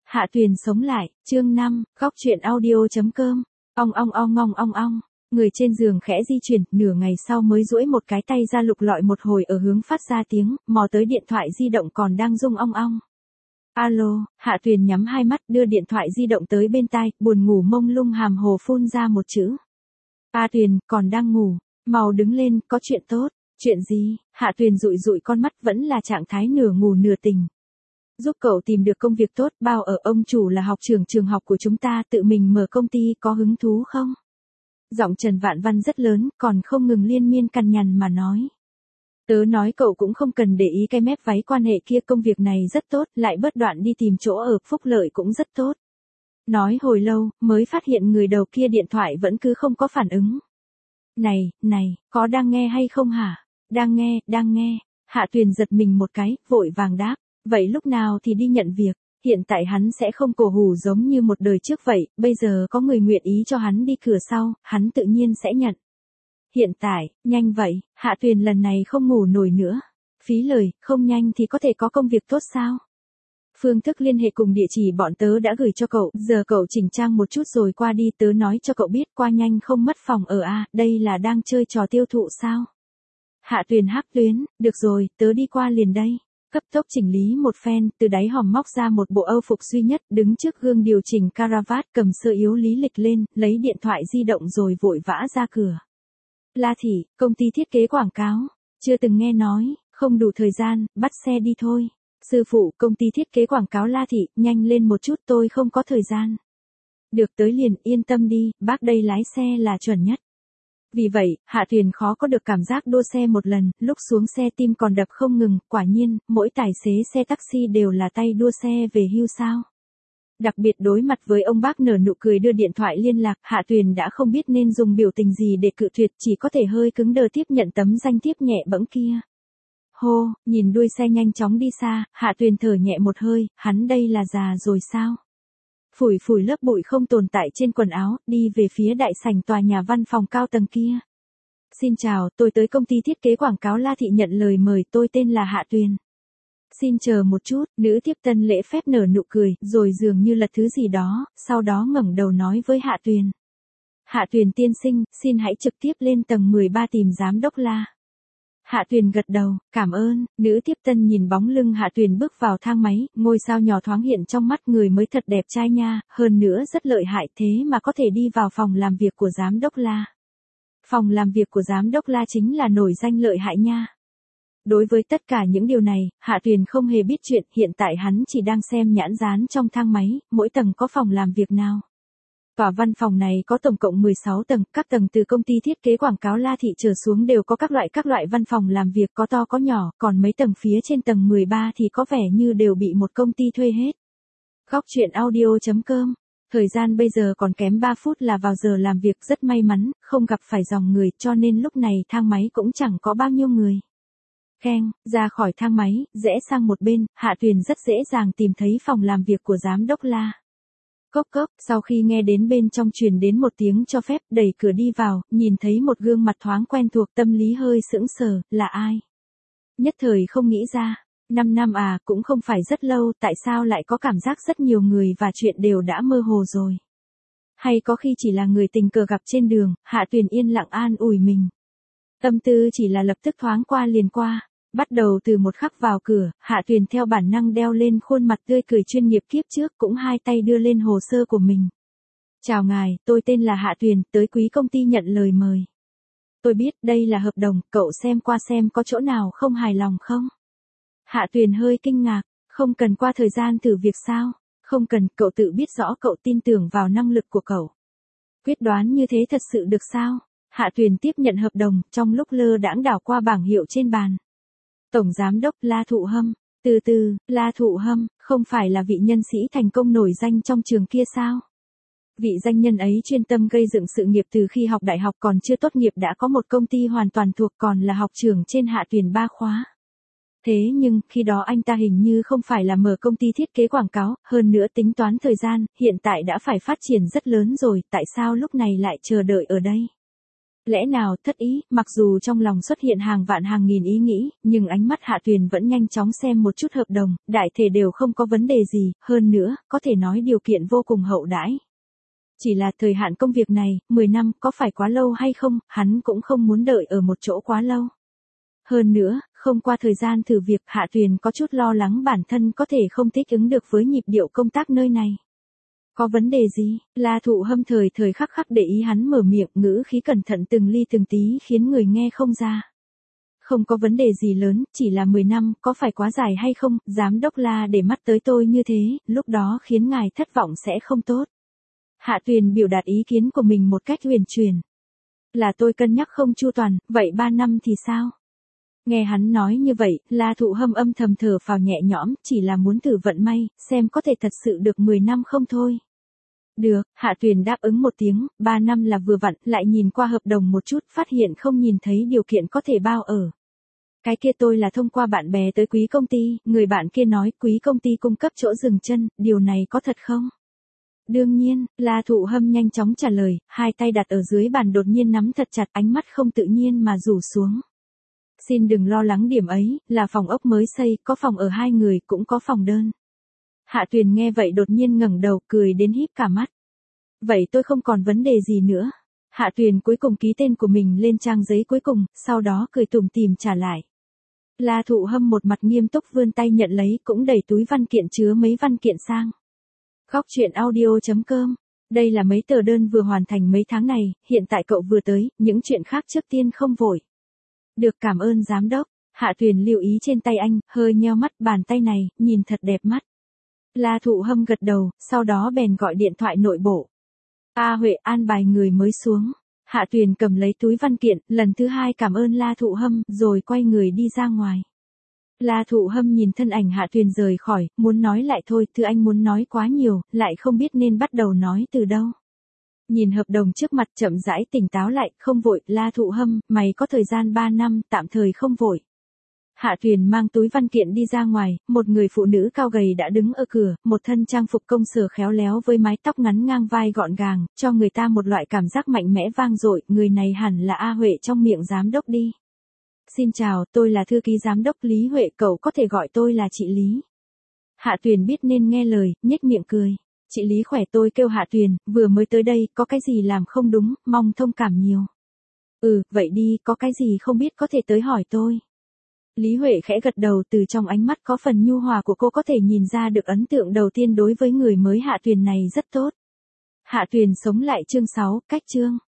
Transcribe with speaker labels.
Speaker 1: Hạ Tuyền sống lại, chương 5, góc truyện audio.com, ong. Người trên giường khẽ di chuyển, nửa ngày sau mới duỗi một cái tay ra lục lọi một hồi ở hướng phát ra tiếng, mò tới điện thoại di động còn đang rung ong. Alo, Hạ Tuyền nhắm hai mắt đưa điện thoại di động tới bên tai, buồn ngủ mông lung hàm hồ phun ra một chữ. A Tuyền, còn đang ngủ, mau đứng lên, có chuyện tốt, chuyện gì? Hạ Tuyền dụi con mắt vẫn là trạng thái nửa ngủ nửa tỉnh. Giúp cậu tìm được công việc tốt, bao ở ông chủ là học trưởng trường học của chúng ta, tự mình mở công ty, có hứng thú không? Giọng Trần Vạn Văn rất lớn, còn không ngừng liên miên cằn nhằn mà nói. Tớ nói cậu cũng không cần để ý cái mép váy quan hệ kia, công việc này rất tốt, lại bớt đoạn đi tìm chỗ ở, phúc lợi cũng rất tốt. Nói hồi lâu, mới phát hiện người đầu kia điện thoại vẫn cứ không có phản ứng. Này, có đang nghe hay không hả? Đang nghe. Hạ Tuyền giật mình một cái, vội vàng đáp. Vậy lúc nào thì đi nhận việc? Hiện tại hắn sẽ không cổ hủ giống như một đời trước vậy, bây giờ có người nguyện ý cho hắn đi cửa sau, hắn tự nhiên sẽ nhận. Hiện tại, nhanh vậy, Hạ Tuyền lần này không ngủ nổi nữa. Phí lời, không nhanh thì có thể có công việc tốt sao? Phương thức liên hệ cùng địa chỉ bọn tớ đã gửi cho cậu, giờ cậu chỉnh trang một chút rồi qua đi, tớ nói cho cậu biết, qua nhanh không mất phòng ở a, đây là đang chơi trò tiêu thụ sao? Hạ Tuyền hắc tuyến, được rồi, tớ đi qua liền đây. Cấp tốc chỉnh lý một phen, từ đáy hòm móc ra một bộ âu phục duy nhất, đứng trước gương điều chỉnh caravat, cầm sơ yếu lý lịch lên, lấy điện thoại di động rồi vội vã ra cửa. La Thị, công ty thiết kế quảng cáo, chưa từng nghe nói, không đủ thời gian, bắt xe đi thôi. Sư phụ, công ty thiết kế quảng cáo La Thị, nhanh lên một chút, tôi không có thời gian. Được, tới liền, yên tâm đi, bác đây lái xe là chuẩn nhất. Vì vậy, Hạ Tuyền khó có được cảm giác đua xe một lần, lúc xuống xe tim còn đập không ngừng, quả nhiên, mỗi tài xế xe taxi đều là tay đua xe về hưu sao. Đặc biệt đối mặt với ông bác nở nụ cười đưa điện thoại liên lạc, Hạ Tuyền đã không biết nên dùng biểu tình gì để cự tuyệt, chỉ có thể hơi cứng đờ tiếp nhận tấm danh thiếp nhẹ bẫng kia. Hô, nhìn đuôi xe nhanh chóng đi xa, Hạ Tuyền thở nhẹ một hơi, hắn đây là già rồi sao? Phủi lớp bụi không tồn tại trên quần áo, đi về phía đại sảnh tòa nhà văn phòng cao tầng kia. Xin chào, tôi tới công ty thiết kế quảng cáo La Thị nhận lời mời, tôi tên là Hạ Tuyền. Xin chờ một chút, nữ tiếp tân lễ phép nở nụ cười, rồi dường như lật thứ gì đó, sau đó ngẩng đầu nói với Hạ Tuyền. Hạ Tuyền tiên sinh, xin hãy trực tiếp lên tầng 13 tìm giám đốc La. Hạ Tuyền gật đầu, cảm ơn, nữ tiếp tân nhìn bóng lưng Hạ Tuyền bước vào thang máy, ngôi sao nhỏ thoáng hiện trong mắt, người mới thật đẹp trai nha, hơn nữa rất lợi hại, thế mà có thể đi vào phòng làm việc của giám đốc La. Phòng làm việc của giám đốc La chính là nổi danh lợi hại nha. Đối với tất cả những điều này, Hạ Tuyền không hề biết chuyện, hiện tại hắn chỉ đang xem nhãn dán trong thang máy, mỗi tầng có phòng làm việc nào. Tòa văn phòng này có tổng cộng 16 tầng, các tầng từ công ty thiết kế quảng cáo La Thị trở xuống đều có các loại văn phòng làm việc, có to có nhỏ, còn mấy tầng phía trên tầng 13 thì có vẻ như đều bị một công ty thuê hết. Góc truyện audio.com, thời gian bây giờ còn kém 3 phút là vào giờ làm việc, rất may mắn, không gặp phải dòng người, cho nên lúc này thang máy cũng chẳng có bao nhiêu người. Keng, ra khỏi thang máy, rẽ sang một bên, Hạ Tuyền rất dễ dàng tìm thấy phòng làm việc của giám đốc La. Cốc, sau khi nghe đến bên trong truyền đến một tiếng cho phép, đẩy cửa đi vào, nhìn thấy một gương mặt thoáng quen thuộc, tâm lý hơi sững sờ, là ai? Nhất thời không nghĩ ra, 5 năm à, cũng không phải rất lâu, tại sao lại có cảm giác rất nhiều người và chuyện đều đã mơ hồ rồi? Hay có khi chỉ là người tình cờ gặp trên đường, Hạ Tuyền yên lặng an ủi mình. Tâm tư chỉ là lập tức thoáng qua liền qua. Bắt đầu từ một khắc vào cửa, Hạ Tuyền theo bản năng đeo lên khuôn mặt tươi cười chuyên nghiệp, kiếp trước cũng hai tay đưa lên hồ sơ của mình. Chào ngài, tôi tên là Hạ Tuyền, tới quý công ty nhận lời mời. Tôi biết đây là hợp đồng, cậu xem qua xem có chỗ nào không hài lòng không? Hạ Tuyền hơi kinh ngạc, không cần qua thời gian thử việc sao? Không cần, cậu tự biết rõ, cậu tin tưởng vào năng lực của cậu. Quyết đoán như thế thật sự được sao? Hạ Tuyền tiếp nhận hợp đồng, trong lúc lơ đãng đảo qua bảng hiệu trên bàn. Tổng giám đốc La Thụ Hâm, La Thụ Hâm, không phải là vị nhân sĩ thành công nổi danh trong trường kia sao? Vị danh nhân ấy chuyên tâm gây dựng sự nghiệp từ khi học đại học, còn chưa tốt nghiệp đã có một công ty hoàn toàn thuộc, còn là học trưởng trên Hạ Tuyền 3 khóa. Thế nhưng, khi đó anh ta hình như không phải là mở công ty thiết kế quảng cáo, hơn nữa tính toán thời gian, hiện tại đã phải phát triển rất lớn rồi, tại sao lúc này lại chờ đợi ở đây? Lẽ nào thất ý, mặc dù trong lòng xuất hiện hàng vạn hàng nghìn ý nghĩ, nhưng ánh mắt Hạ Tuyền vẫn nhanh chóng xem một chút hợp đồng, đại thể đều không có vấn đề gì, hơn nữa, có thể nói điều kiện vô cùng hậu đãi. Chỉ là thời hạn công việc này, 10 năm, có phải quá lâu hay không, hắn cũng không muốn đợi ở một chỗ quá lâu. Hơn nữa, không qua thời gian thử việc, Hạ Tuyền có chút lo lắng bản thân có thể không thích ứng được với nhịp điệu công tác nơi này. Có vấn đề gì? La Thụ Hâm thời thời khắc khắc để ý hắn mở miệng, ngữ khí cẩn thận từng ly từng tí khiến người nghe không ra. Không có vấn đề gì lớn, chỉ là 10 năm, có phải quá dài hay không, giám đốc La để mắt tới tôi như thế, lúc đó khiến ngài thất vọng sẽ không tốt. Hạ Tuyền biểu đạt ý kiến của mình một cách huyền chuyển. Là tôi cân nhắc không chu toàn, vậy 3 năm thì sao? Nghe hắn nói như vậy, La Thụ Hâm âm thầm thở phào nhẹ nhõm, chỉ là muốn thử vận may, xem có thể thật sự được 10 năm không thôi. Được, Hạ Tuyền đáp ứng một tiếng, 3 năm là vừa vặn, lại nhìn qua hợp đồng một chút, phát hiện không nhìn thấy điều kiện có thể bao ở. Cái kia tôi là thông qua bạn bè tới quý công ty, người bạn kia nói quý công ty cung cấp chỗ dừng chân, điều này có thật không? Đương nhiên, La Thụ Hâm nhanh chóng trả lời, hai tay đặt ở dưới bàn đột nhiên nắm thật chặt, ánh mắt không tự nhiên mà rủ xuống. Xin đừng lo lắng điểm ấy, là phòng ốc mới xây, có phòng ở 2 người, cũng có phòng đơn. Hạ Tuyền nghe vậy đột nhiên ngẩng đầu, cười đến híp cả mắt. Vậy tôi không còn vấn đề gì nữa. Hạ Tuyền cuối cùng ký tên của mình lên trang giấy cuối cùng, sau đó cười tủm tỉm trả lại. La Thụ Hâm một mặt nghiêm túc vươn tay nhận lấy, cũng đẩy túi văn kiện chứa mấy văn kiện sang. Góc truyện audio.com. Đây là mấy tờ đơn vừa hoàn thành mấy tháng này, hiện tại cậu vừa tới, những chuyện khác trước tiên không vội. Được, cảm ơn giám đốc. Hạ Tuyền lưu ý trên tay anh, hơi nheo mắt, bàn tay này, nhìn thật đẹp mắt. La Thụ Hâm gật đầu, sau đó bèn gọi điện thoại nội bộ. A Huệ an bài người mới xuống. Hạ Tuyền cầm lấy túi văn kiện, lần thứ 2 cảm ơn La Thụ Hâm, rồi quay người đi ra ngoài. La Thụ Hâm nhìn thân ảnh Hạ Tuyền rời khỏi, muốn nói lại thôi, thứ anh muốn nói quá nhiều, lại không biết nên bắt đầu nói từ đâu. Nhìn hợp đồng trước mặt chậm rãi tỉnh táo lại, không vội, La Thụ Hâm, mày có thời gian 3 năm, tạm thời không vội. Hạ Tuyền mang túi văn kiện đi ra ngoài, một người phụ nữ cao gầy đã đứng ở cửa, một thân trang phục công sở khéo léo với mái tóc ngắn ngang vai gọn gàng, cho người ta một loại cảm giác mạnh mẽ vang dội, người này hẳn là A Huệ trong miệng giám đốc đi. Xin chào, tôi là thư ký giám đốc Lý Huệ, cậu có thể gọi tôi là chị Lý. Hạ Tuyền biết nên nghe lời, nhếch miệng cười. Chị Lý khỏe, tôi kêu Hạ Tuyền, vừa mới tới đây, có cái gì làm không đúng, mong thông cảm nhiều. Vậy đi, có cái gì không biết có thể tới hỏi tôi. Lý Huệ khẽ gật đầu, từ trong ánh mắt có phần nhu hòa của cô có thể nhìn ra được ấn tượng đầu tiên đối với người mới Hạ Tuyền này rất tốt. Hạ Tuyền sống lại chương 6, cách chương.